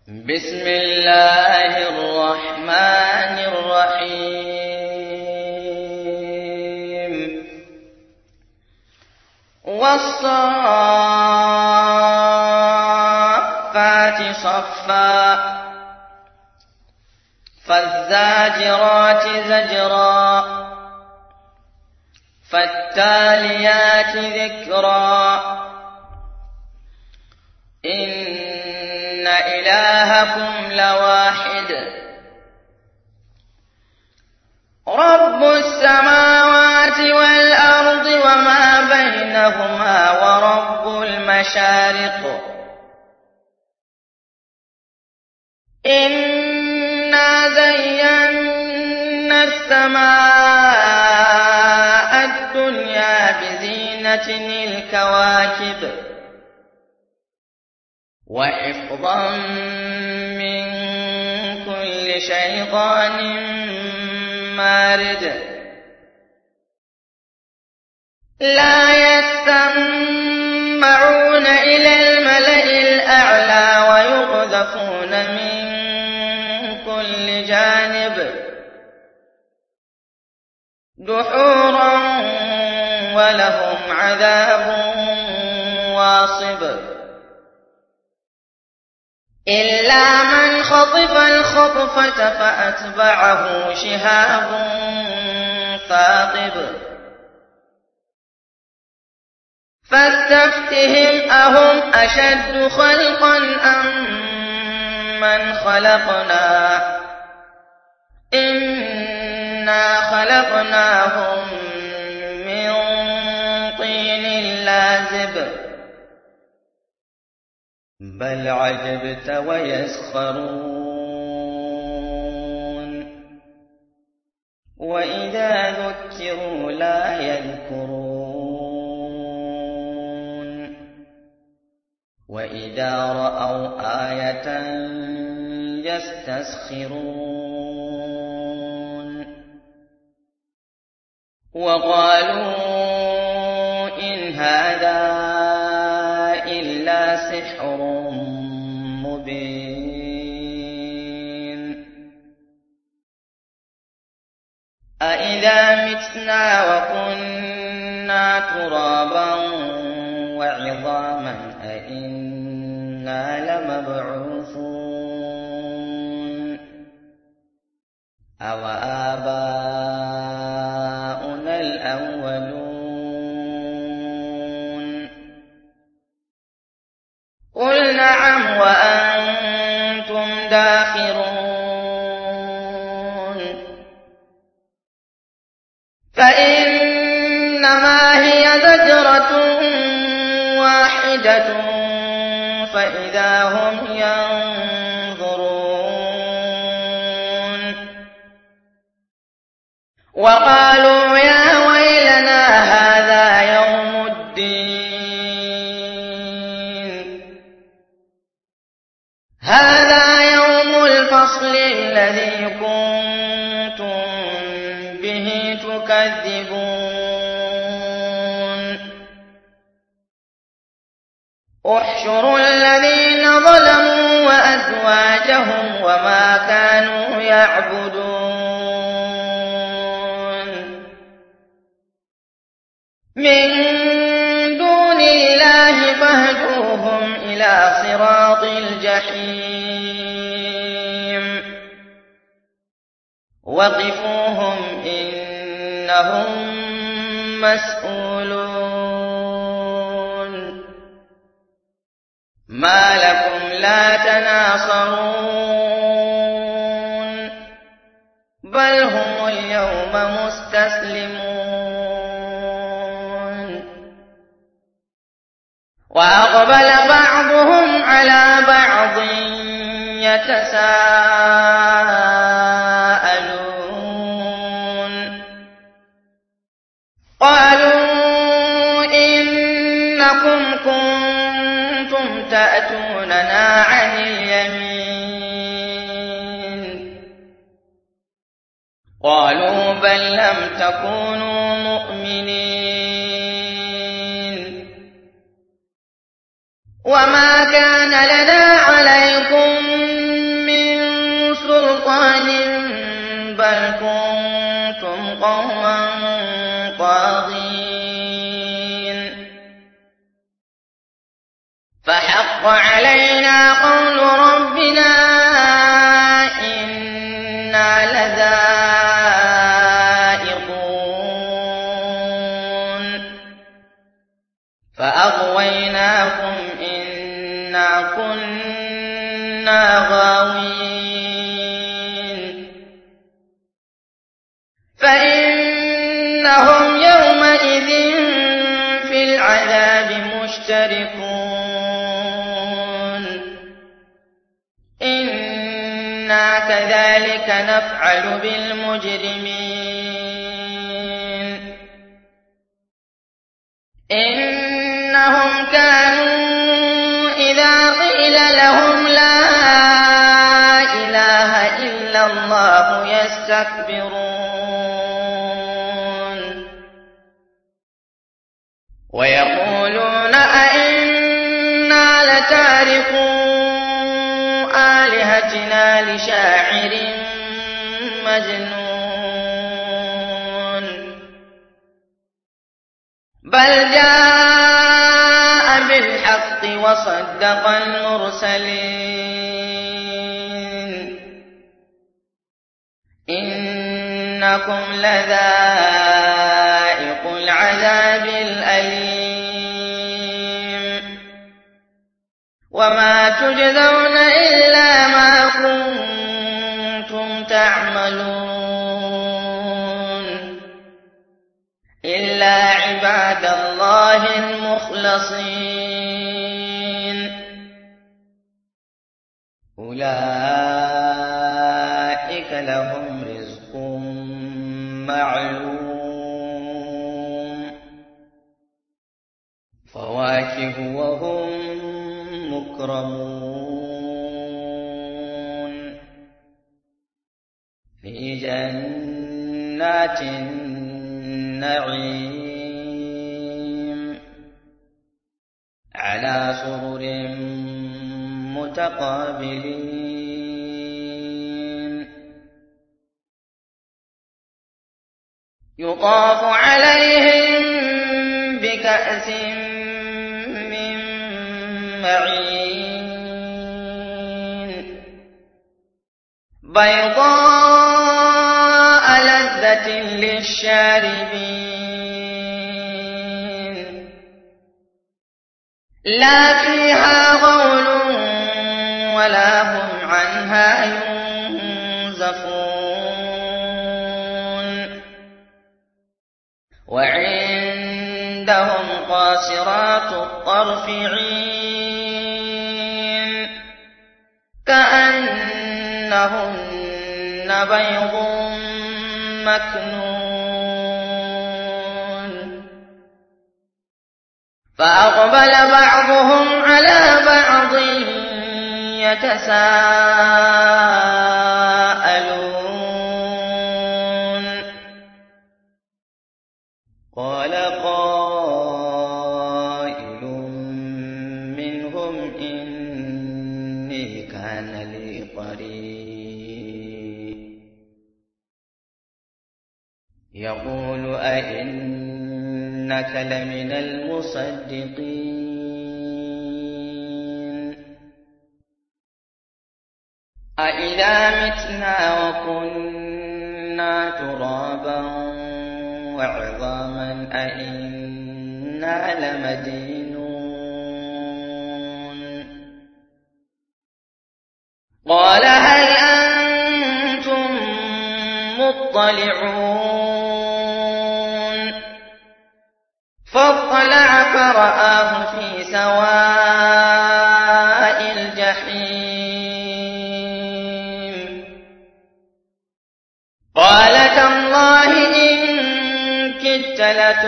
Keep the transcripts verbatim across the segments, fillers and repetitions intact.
بسم الله الرحمن الرحيم والصافات صفا فالزاجرات زجرا فالتاليات ذكرا إن إلهكم لواحد رب السماوات والأرض وما بينهما ورب المشارق إنا زينا السماء الدنيا بزينة الكواكب وحفظا من كل شيطان مارد لا يستمعون إلى الملأ الأعلى ويقذفون من كل جانب دحورا ولهم عذاب واصب إلا من خطف الخطفة فأتبعه شهاب ثاقب فاستفتهم أهم أشد خلقا أم من خلقنا إنا خلقناهم من طين لازب بل عجبت ويسخرون وإذا ذكروا لا يذكرون وإذا رأوا آية يستسخرون وقالوا إن هذا إلا سحر مبين أإذا متنا وكنا ترابا وعظاما أإنا لمبعوثون أوآباؤنا الأولون قل نعم وأنتم داخرون فإنما هي زجرة واحدة فإذا هم ينظرون وقالوا يا ويلنا هذا يوم الدين هذا يوم الفصل الذي كنتم به تكذبون احشروا الذين ظلموا وأزواجهم وما كانوا يعبدون من دون الله فاهدوهم إلى صراط الجحيم وقفوهم إنهم مسؤولون ما لكم لا تناصرون بل هم اليوم مستسلمون وأقبل بعضهم على بعض يتساءلون قالوا إنكم كنتم تأتوننا عن اليمين قالوا بل لم تكونوا مؤمنين وما كان لنا عليكم قوما طاغين فحق علينا قول ربنا إنا لذائقون فأغويناكم إنا كنا غاوين فإنهم يومئذ في العذاب مشتركون إنا كذلك نفعل بالمجرمين إنهم كانوا إذا قيل لهم لا إله إلا الله يستكبرون ويقولون أئنا لتاركو آلهتنا لشاعر مجنون بل جاء بالحق وصدق المرسلين إنكم لذائق العذاب الأليم وما تجزون إلا ما كنتم تعملون إلا عباد الله المخلصين أولئك لهم رزق معلوم فواكه وهم مكرمون في جنات النعيم على سرر متقابلين يطاف عليهم بكأس من معين بيضاء لذة للشاربين لا فيها غول ولا هم عنها ينزفون وعندهم قاصرات الطرف عين كأنهن بيض مكنون فأقبل بعضهم على بعض يتساءلون قال قائل منهم إني كان لي قرين يقول أئنك لمن المصدقين أإذا متنا وكنا ترابا وعظاما أئنا لمدينون قال هل أنتم مطلعون فاطلع فرآه في سواء الجحيم قال تالله إن كدت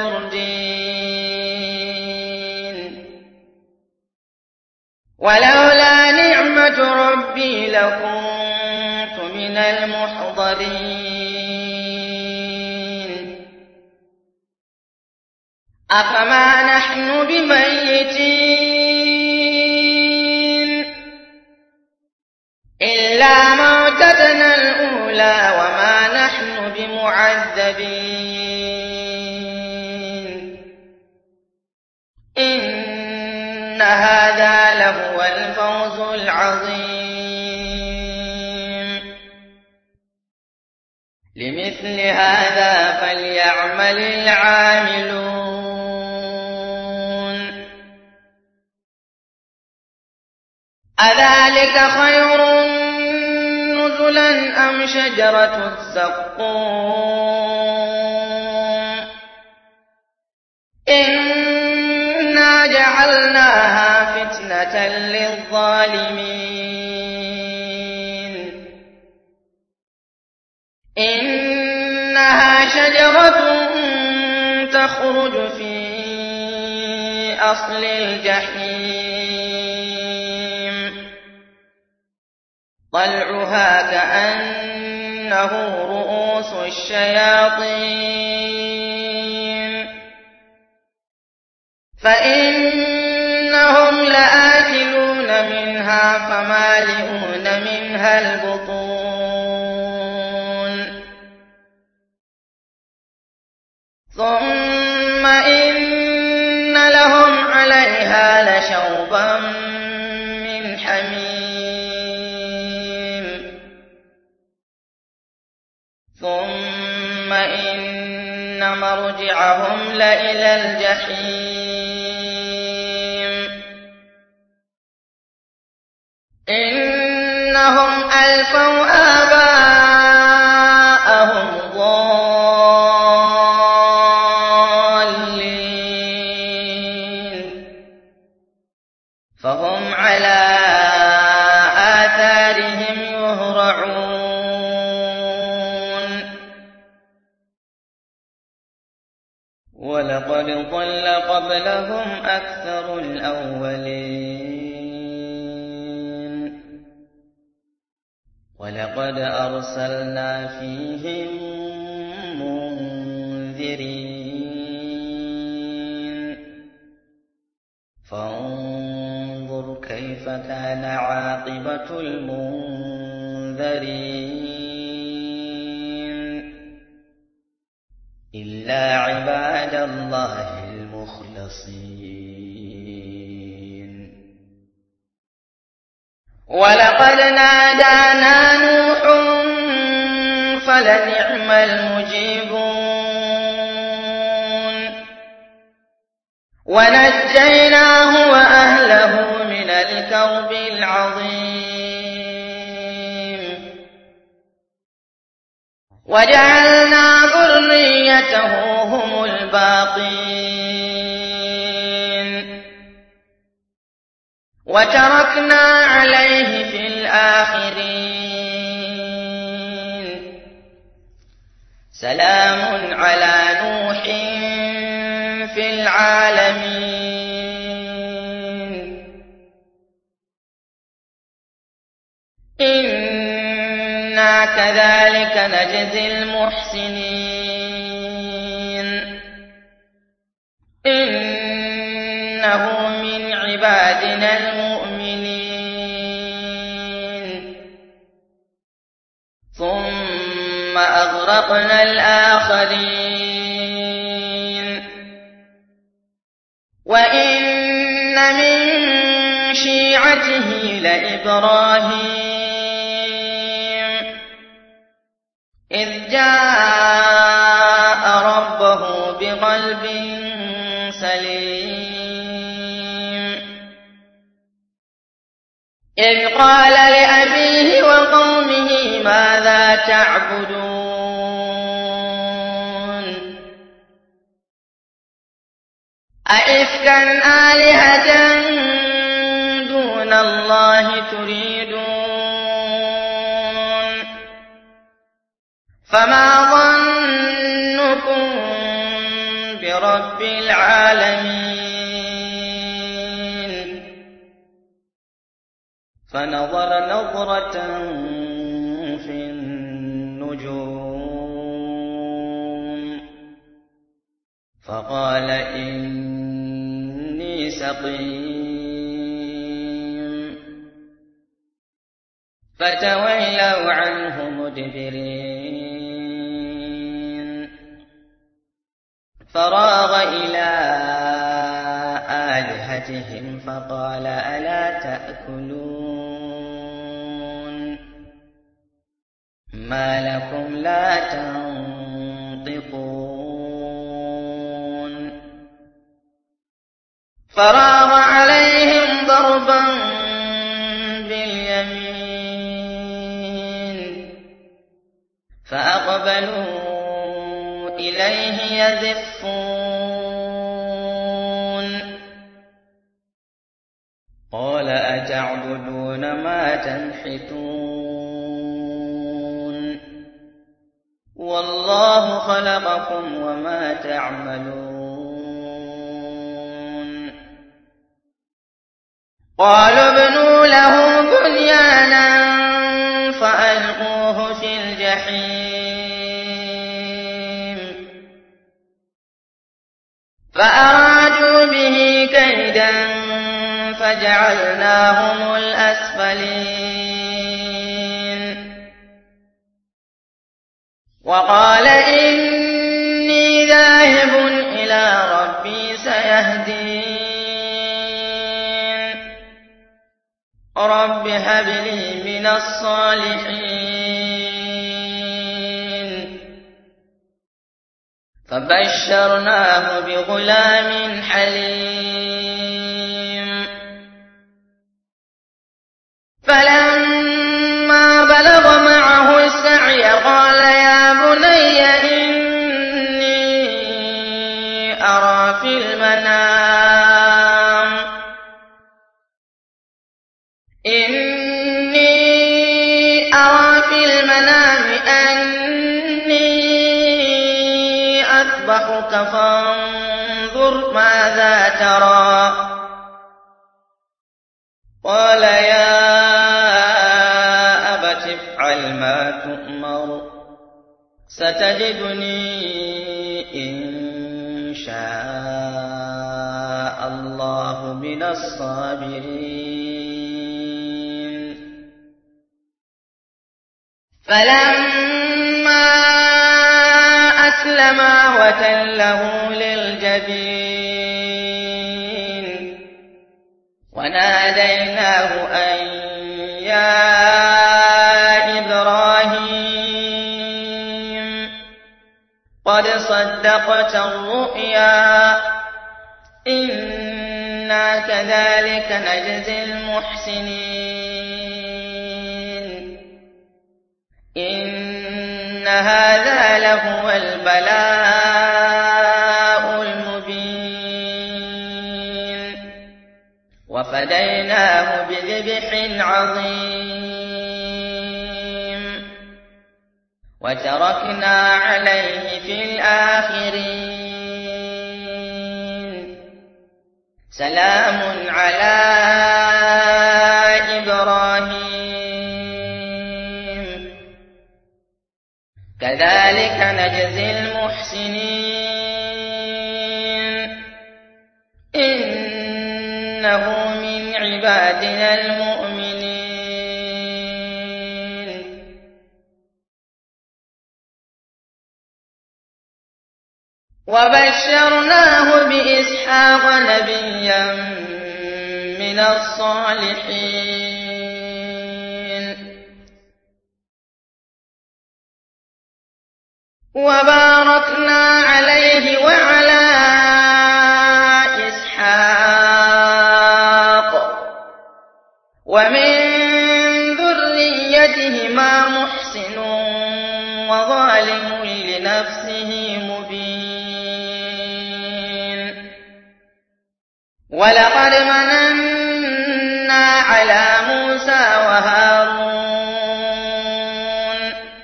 لتردين ولولا نعمة ربي لكنت من المحضرين أفما نحن بميتين إلا موتتنا الأولى وما نحن بمعذبين المعذبين إن هذا لهو الفوز العظيم لمثل هذا فليعمل العاملون أذلك خير نزلا أم شجرة الزقوم إنا جعلناها فتنة للظالمين إنها شجرة تخرج في أصل الجحيم طلعها كأنه رؤوس الشياطين فإنهم لآكلون منها فمالئون منها البطون ثم إن لهم عليها لشوبا من حميم ثم إن مرجعهم لإلى الجحيم إنهم ألفوا آباءهم ضالين فهم على آثارهم يهرعون ولقد ضل قبلهم أكثر الأولين ولقد أرسلنا فيهم منذرين فانظر كيف كان عاقبة المنذرين إلا عباد الله المخلصين ولقد نادانا نوح فلنعم المجيبون ونجيناه وأهله من الكرب العظيم وجعلنا ذريته هم الباقين وتركنا عليه في الآخرين سلام على نوح في العالمين إنا كذلك نجزي المحسنين إنه من عبادنا المؤمنين ثم أغرقنا الآخرين وإن من شيعته لإبراهيم إذ جاء ربه بقلب سليم إذ قال لأبيه وقومه ماذا تعبدون أئفكا آلهة دون الله تريدون فما ظنكم برب العالمين فنظر نظرة في النجوم فقال إني سقيم فتولوا عنه مدبرين فراغ إلى آلهتهم فقال ألا تأكلون ما لكم لا تنطقون فراغ عليهم ضربا باليمين فأقبلوا إليه يزفون قال أتعبدون ما تنحتون والله خلقكم وما تعملون قالوا ابنوا له بنيانا فألقوه في الجحيم فأرادوا به كيدا فجعلناهم الأسفلين وقال إني ذاهب إلى ربي سيهدين رب هب لي من الصالحين فبشرناه بغلام حليم فلما بلغ معه السعي قال يا بني إني أرى في المنام إني أرى في المنام أني أذبحك فانظر ماذا ترى قال يا أبت افعل ما تؤمر ستجدني إن شاء الله من الصابرين فلما أسلما وتله للجبين وناديناه أن يا إبراهيم قد صدقت الرؤيا إنا كذلك نجزي المحسنين إن هذا لهو البلاء المبين وفديناه بذبح عظيم وتركنا عليه في الآخرين سلام على إبراهيم كذلك نجزي المحسنين إنه من عبادنا المؤمنين وبشرناه بإسحاق نبيا من الصالحين وباركنا عليه وعلى إسحاق ومن ذريتهما محسن وظالم لنفسه مبين ولقد مننا على موسى وهارون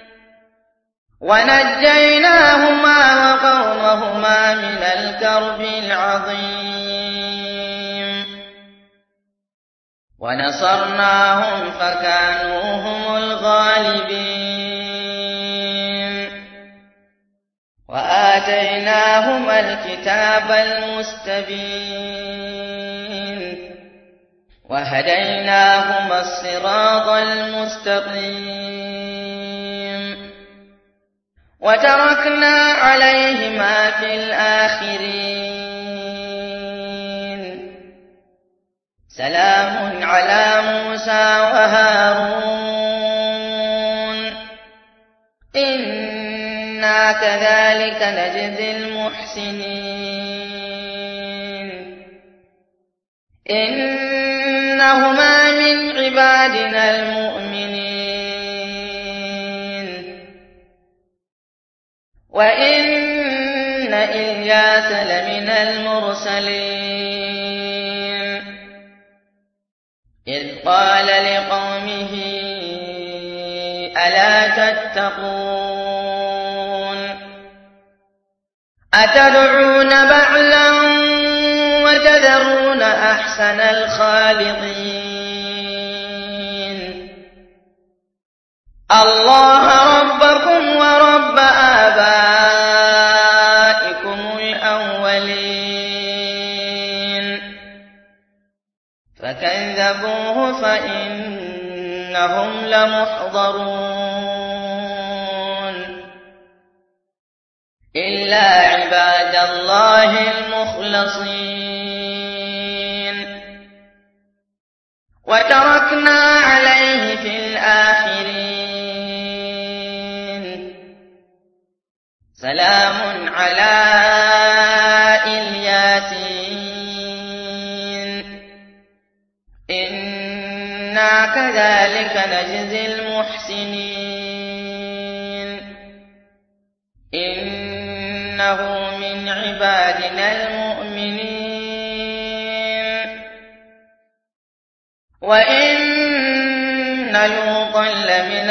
ونجيناهما وقومهما من الكرب العظيم ونصرناهم فكانوا هم الغالبين وآتيناهما الكتاب المستبين وهديناهما الصراط المستقيم وتركنا عليهما في الآخرين سلام على موسى وهارون إنا كذلك نجزي المحسنين إنهما من عبادنا المؤمنين وإن إلياس لمن المرسلين إذ قال لقومه ألا تتقون أتدعون بعلا وتذرون أحسن الخالقين الله ربكم ورب آبائكم الأولين فكذبوه فإنهم لمحضرون إلا عباد الله المخلصين وتركنا عليه في الآخرين سلام على الياسين إنا كذلك نجزي المحسنين إنه من عبادنا المؤمنين وإن لوطا لمن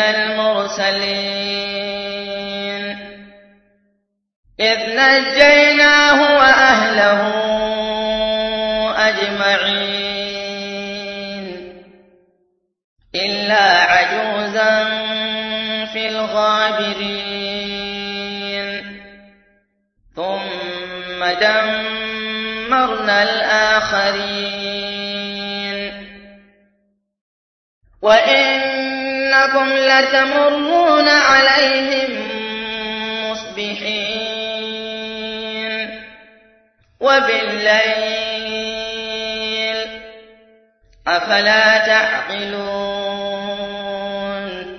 المرسلين إذ نجيناه وأهله أجمعين إلا عجوزا في الغابرين ثم دمرنا الآخرين وإنكم لتمرون عليهم مصبحين وبالليل أفلا تعقلون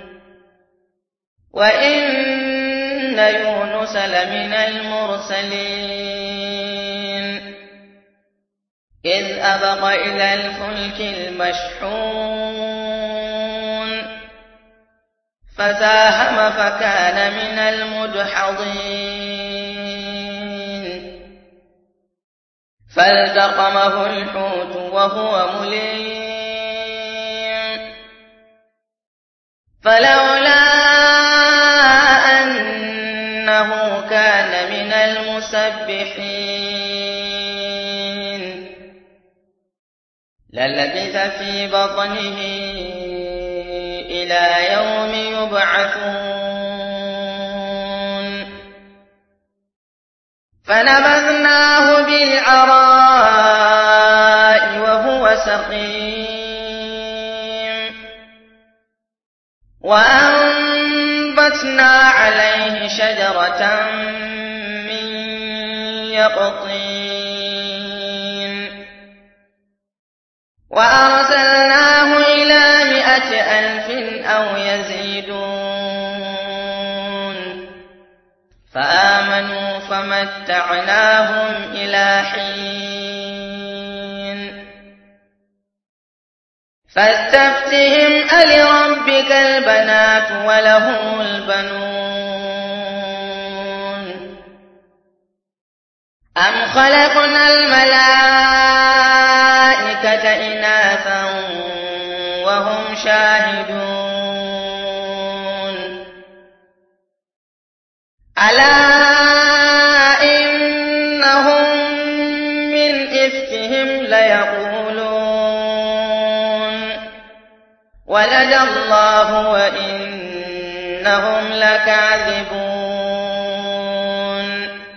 وإن يونس لمن المرسلين إذ أبق إلى الفلك المشحون فساهم فكان من المدحضين فالتقمه الحوت وهو مليم فلولا أنه كان من المسبحين للبث في بطنه إلى يوم يبعثون فنبذناه بالعراء وهو سقيم وأنبتنا عليه شجرة من يقطين وأرسلناه إلى مائة ألف أو يزيدون فآمنوا فمتعناهم إلى حين فاستفتهم ألربك البنات ولهم البنون أم خلقنا الملائكة إناثا وهم شاهدون ألا إنهم من إفكهم ليقولون ولد الله وإنهم لكاذبون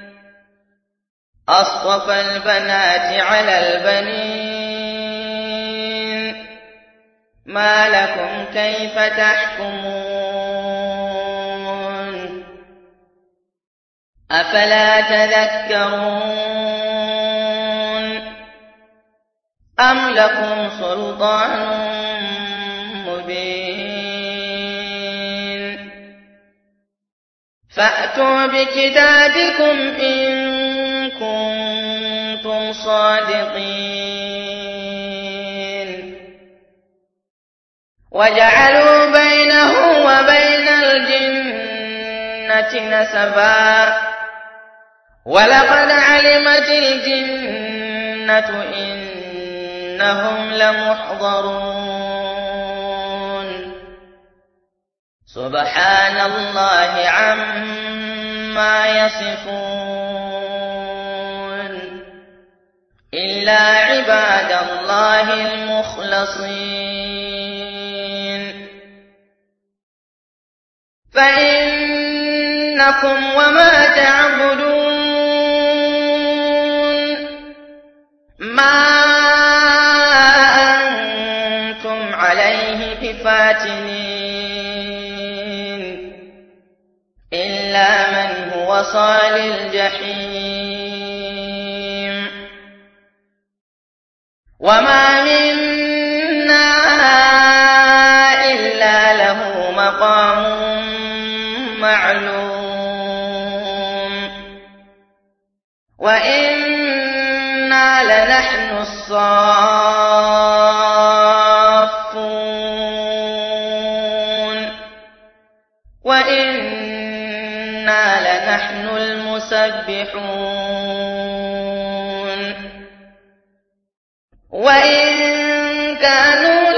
أصطفى البنات على البنين ما لكم كيف تحكمون أفلا تذكرون أم لكم سلطان مبين فأتوا بكتابكم إن كنتم صادقين وجعلوا بينه وبين الجنة نسبا ولقد علمت الجنة إنهم لمحضرون سبحان الله عما يصفون إلا عباد الله المخلصين فإنكم وما تعبدون ما أنتم عليه بفاتنين إلا من هو صال الجحيم وما منا إلا له مقام معلوم وإنا لنحن الصافون وإنا لنحن المسبحون وإن كانوا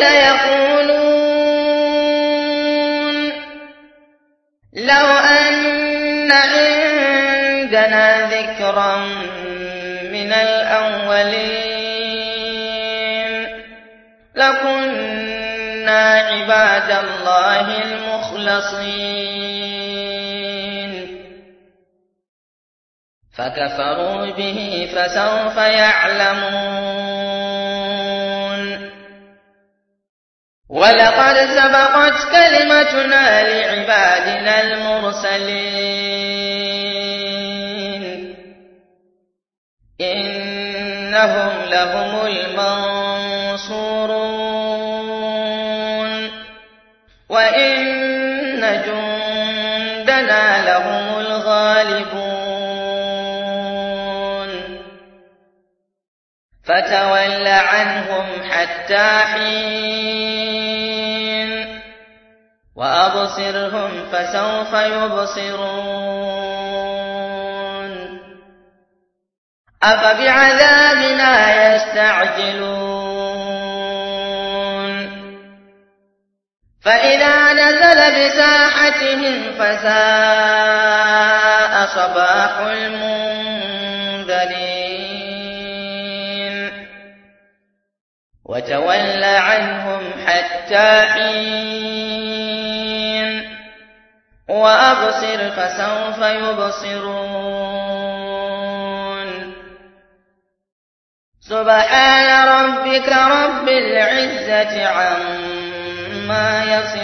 ليقولون لو أن عندنا ذكرا من الأولين لكنا عباد الله المخلصين فكفروا به فسوف يعلمون ولقد سبقت كلمتنا لعبادنا المرسلين إنهم لهم المنصورون وإن جندنا لهم الغالبون فتول عنهم حتى حين وأبصرهم فسوف يبصرون أفبعذابنا يستعجلون فإذا نزل بساحتهم فساء صباح المنذرين وتول عنهم حتى حين وأبصر فسوف يبصرون سبحان ربك رب العزة عما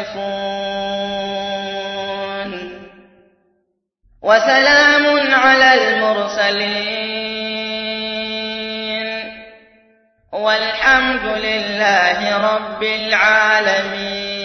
يصفون وسلام على المرسلين والحمد لله رب العالمين.